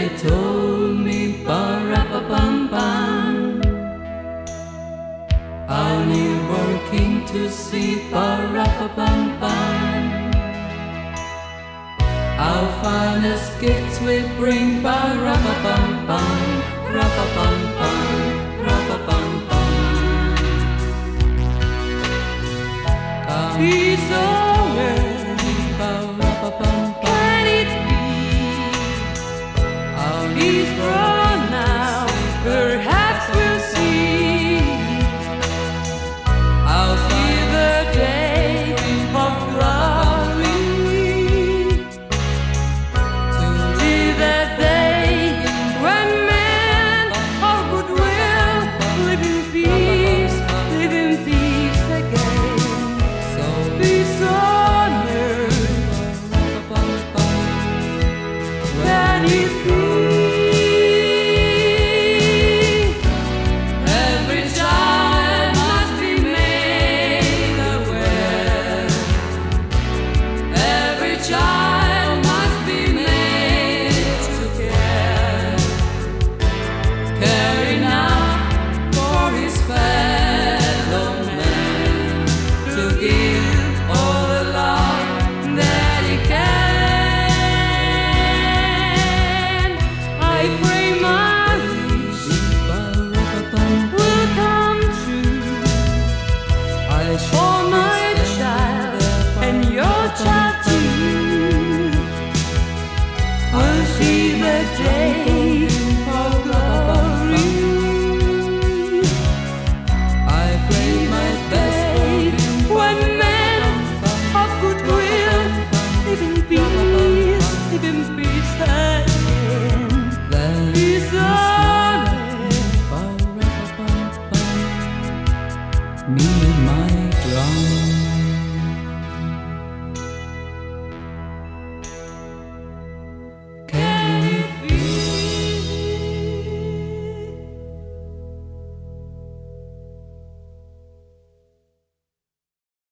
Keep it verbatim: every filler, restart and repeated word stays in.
they told me, ba-ra-ba-bum-bum, only working to see, ba-ra-ba-bum-bum, our finest gifts we bring, ba-ra-ba-bum-bum, ra-ba-bum-bum, ra-ba-bum-bum. Peace on earth, ba-ra-ba-bum-bum. Can it be? He's gone now, perhaps we'll see. I'll see the day of glory, to see that day when men of goodwill live in peace, live in peace again. So peace on earth, can it be?